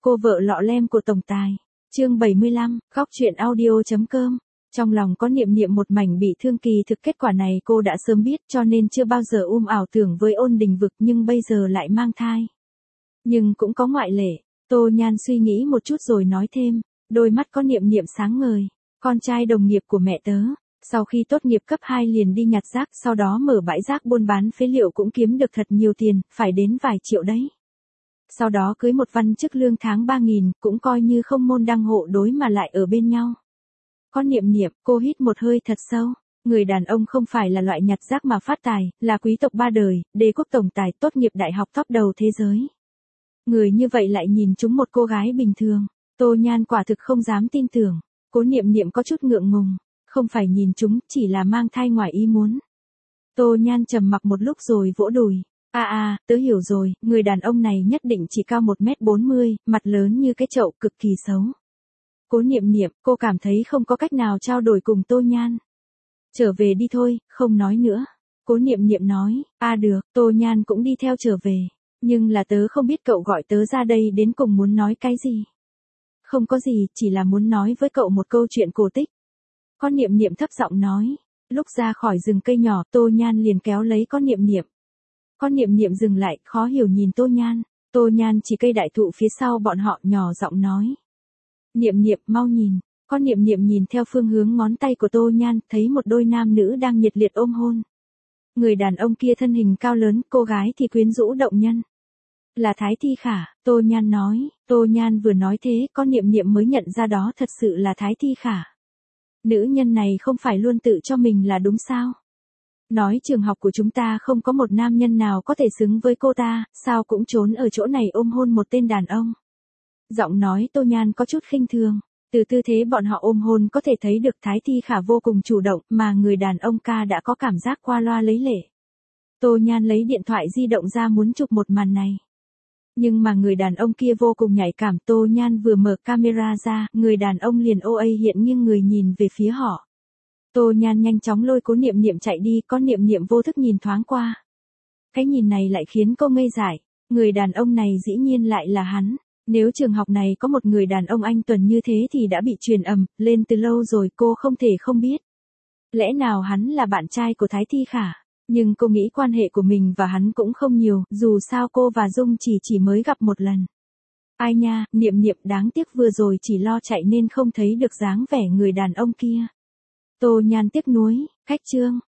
Cô vợ lọ lem của tổng tài. Chương 75, khóc chuyện audio.com. Trong lòng có Niệm Niệm một mảnh bị thương, kỳ thực kết quả này cô đã sớm biết, cho nên chưa bao giờ ảo tưởng với Ôn Đình Vực, nhưng bây giờ lại mang thai. Nhưng cũng có ngoại lệ. Tô Nhan suy nghĩ một chút rồi nói thêm, đôi mắt có Niệm Niệm sáng ngời. Con trai đồng nghiệp của mẹ tớ, sau khi tốt nghiệp cấp 2 liền đi nhặt rác, sau đó mở bãi rác buôn bán phế liệu cũng kiếm được thật nhiều tiền, phải đến vài triệu đấy. Sau đó cưới một văn chức lương tháng 3.000, cũng coi như không môn đăng hộ đối mà lại ở bên nhau. Có Niệm Niệm, cô hít một hơi thật sâu. Người đàn ông không phải là loại nhặt rác mà phát tài, là quý tộc 3 đời, đế quốc tổng tài, tốt nghiệp đại học top đầu thế giới. Người như vậy lại nhìn trúng một cô gái bình thường. Tô Nhan quả thực không dám tin tưởng. Cố Niệm Niệm có chút ngượng ngùng. Không phải nhìn trúng, chỉ là mang thai ngoài ý muốn. Tô Nhan trầm mặc một lúc rồi vỗ đùi. Tớ hiểu rồi, người đàn ông này nhất định chỉ cao 1m40, mặt lớn như cái chậu, cực kỳ xấu. Cố Niệm Niệm, cô cảm thấy không có cách nào trao đổi cùng Tô Nhan. Trở về đi thôi, không nói nữa. Cố Niệm Niệm nói, được, Tô Nhan cũng đi theo trở về. Nhưng là tớ không biết cậu gọi tớ ra đây đến cùng muốn nói cái gì. Không có gì, chỉ là muốn nói với cậu một câu chuyện cổ tích. Có Niệm Niệm thấp giọng nói. Lúc ra khỏi rừng cây nhỏ, Tô Nhan liền kéo lấy Có Niệm Niệm. Có Niệm Niệm dừng lại, khó hiểu nhìn Tô Nhan. Tô Nhan chỉ cây đại thụ phía sau bọn họ, nhỏ giọng nói. Niệm Niệm, mau nhìn. Có Niệm Niệm nhìn theo phương hướng ngón tay của Tô Nhan, thấy một đôi nam nữ đang nhiệt liệt ôm hôn. Người đàn ông kia thân hình cao lớn, cô gái thì quyến rũ động nhân. Là Thái Thi Khả, Tô Nhan nói. Tô Nhan vừa nói thế, Có Niệm Niệm mới nhận ra đó thật sự là Thái Thi Khả. Nữ nhân này không phải luôn tự cho mình là đúng sao? Nói trường học của chúng ta không có một nam nhân nào có thể xứng với cô ta, sao cũng trốn ở chỗ này ôm hôn một tên đàn ông. Giọng nói Tô Nhan có chút khinh thường. Từ tư thế bọn họ ôm hôn có thể thấy được Thái Thi Khả vô cùng chủ động, mà người đàn ông ca đã có cảm giác qua loa lấy lệ. Tô Nhan lấy điện thoại di động ra muốn chụp một màn này. Nhưng mà người đàn ông kia vô cùng nhạy cảm, Tô Nhan vừa mở camera ra, người đàn ông liền OA hiện nghiêng người nhìn về phía họ. Tô Nhan nhanh chóng lôi Cố Niệm Niệm chạy đi, Có Niệm Niệm vô thức nhìn thoáng qua. Cái nhìn này lại khiến cô ngây dại, người đàn ông này dĩ nhiên lại là hắn. Nếu trường học này có một người đàn ông anh tuần như thế thì đã bị truyền lên từ lâu rồi, cô không thể không biết. Lẽ nào hắn là bạn trai của Thái Thi Khả? Nhưng cô nghĩ quan hệ của mình và hắn cũng không nhiều, dù sao cô và Dung chỉ mới gặp một lần. Ai nha, Niệm Niệm, đáng tiếc vừa rồi chỉ lo chạy nên không thấy được dáng vẻ người đàn ông kia. Tô Nhan tiếc nuối, khách trương,